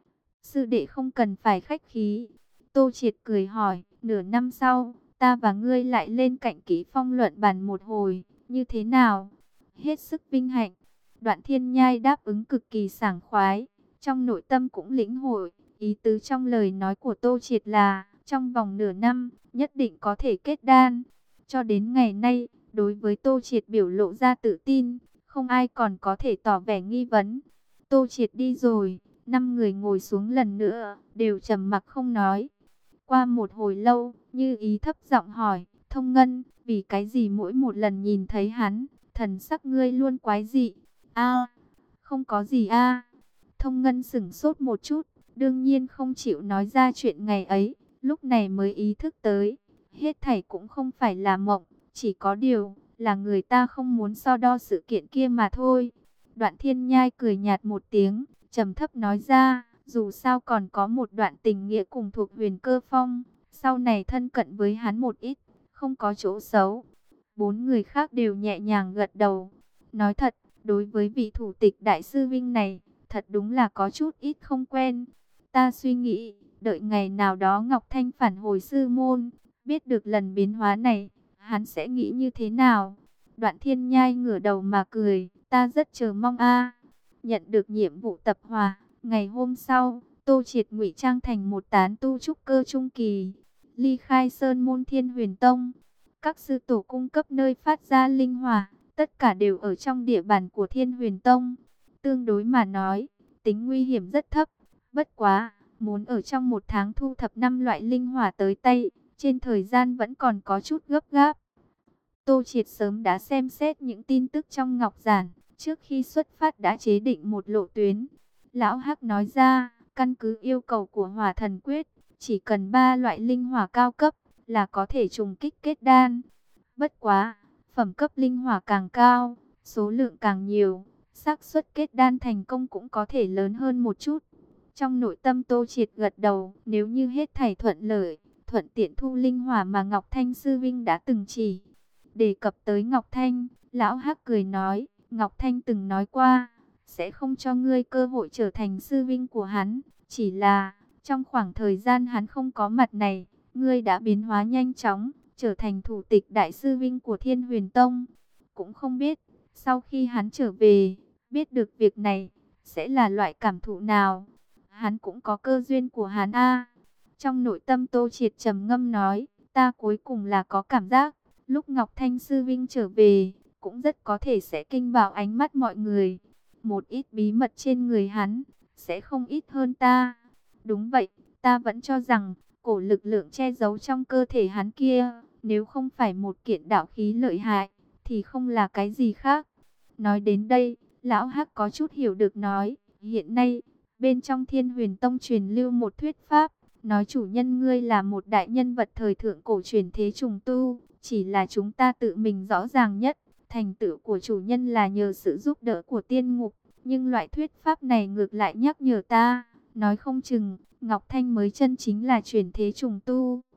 Sư đệ không cần phải khách khí. Tô Triệt cười hỏi, nửa năm sau, ta và ngươi lại lên cạnh Kỷ Phong luận bàn một hồi, như thế nào? Hết sức vinh hạnh. Đoạn Thiên Nhai đáp ứng cực kỳ sảng khoái, trong nội tâm cũng lĩnh hội, ý tứ trong lời nói của Tô Triệt là, trong vòng nửa năm, nhất định có thể kết đan. Cho đến ngày nay, đối với Tô Triệt biểu lộ ra tự tin, không ai còn có thể tỏ vẻ nghi vấn. Tô Triệt đi rồi, năm người ngồi xuống lần nữa, đều trầm mặc không nói. Qua một hồi lâu, Như Ý thấp giọng hỏi, Thông Ngân, vì cái gì mỗi một lần nhìn thấy hắn, thần sắc ngươi luôn quái dị? A, không có gì a. Thông Ngân sững sốt một chút, đương nhiên không chịu nói ra chuyện ngày ấy, lúc này mới ý thức tới, hết thảy cũng không phải là mộng, chỉ có điều là người ta không muốn so đo sự kiện kia mà thôi. Đoạn Thiên Nhai cười nhạt một tiếng, trầm thấp nói ra, dù sao còn có một đoạn tình nghĩa cùng thuộc Huyền Cơ Phong, sau này thân cận với hắn một ít, không có chỗ xấu. Bốn người khác đều nhẹ nhàng gật đầu. Nói thật, đối với vị thủ tịch đại sư Vinh này, thật đúng là có chút ít không quen. Ta suy nghĩ, đợi ngày nào đó Ngọc Thanh phản hồi sư môn, biết được lần biến hóa này, hắn sẽ nghĩ như thế nào? Đoạn Thiên Nhai ngửa đầu mà cười, ta rất chờ mong a. Nhận được nhiệm vụ tập hòa, ngày hôm sau, Tô Triệt ngụy trang thành một tán tu trúc cơ trung kỳ, ly khai sơn môn Thiên Huyền Tông. Các sư tổ cung cấp nơi phát ra linh hỏa, tất cả đều ở trong địa bàn của Thiên Huyền Tông. Tương đối mà nói, tính nguy hiểm rất thấp. Bất quá, muốn ở trong một tháng thu thập năm loại linh hỏa tới tay, trên thời gian vẫn còn có chút gấp gáp. Tô Triệt sớm đã xem xét những tin tức trong ngọc giản, trước khi xuất phát đã chế định một lộ tuyến. Lão Hắc nói ra, căn cứ yêu cầu của Hỏa Thần Quyết, chỉ cần ba loại linh hỏa cao cấp là có thể trùng kích kết đan. Bất quá, phẩm cấp linh hỏa càng cao, số lượng càng nhiều, xác suất kết đan thành công cũng có thể lớn hơn một chút. Trong nội tâm Tô Triệt gật đầu, nếu như hết thảy thuận lợi, thuận tiện thu linh hỏa mà Ngọc Thanh sư vinh đã từng chỉ. Đề cập tới Ngọc Thanh, lão Hắc cười nói, Ngọc Thanh từng nói qua, sẽ không cho ngươi cơ hội trở thành sư vinh của hắn, chỉ là trong khoảng thời gian hắn không có mặt này, ngươi đã biến hóa nhanh chóng, trở thành thủ tịch đại sư vinh của Thiên Huyền Tông. Cũng không biết, sau khi hắn trở về, biết được việc này, sẽ là loại cảm thụ nào? Hắn cũng có cơ duyên của hắn a. Trong nội tâm Tô Triệt trầm ngâm nói, ta cuối cùng là có cảm giác, lúc Ngọc Thanh sư vinh trở về, cũng rất có thể sẽ kinh vào ánh mắt mọi người. Một ít bí mật trên người hắn, sẽ không ít hơn ta. Đúng vậy, ta vẫn cho rằng, cổ lực lượng che giấu trong cơ thể hắn kia, nếu không phải một kiện đạo khí lợi hại, thì không là cái gì khác. Nói đến đây, lão Hắc có chút hiểu được nói, hiện nay, bên trong Thiên Huyền Tông truyền lưu một thuyết pháp, nói chủ nhân ngươi là một đại nhân vật thời thượng cổ truyền thế trùng tu, chỉ là chúng ta tự mình rõ ràng nhất, thành tựu của chủ nhân là nhờ sự giúp đỡ của tiên ngục, nhưng loại thuyết pháp này ngược lại nhắc nhở ta, nói không chừng, Ngọc Thanh mới chân chính là truyền thế trùng tu.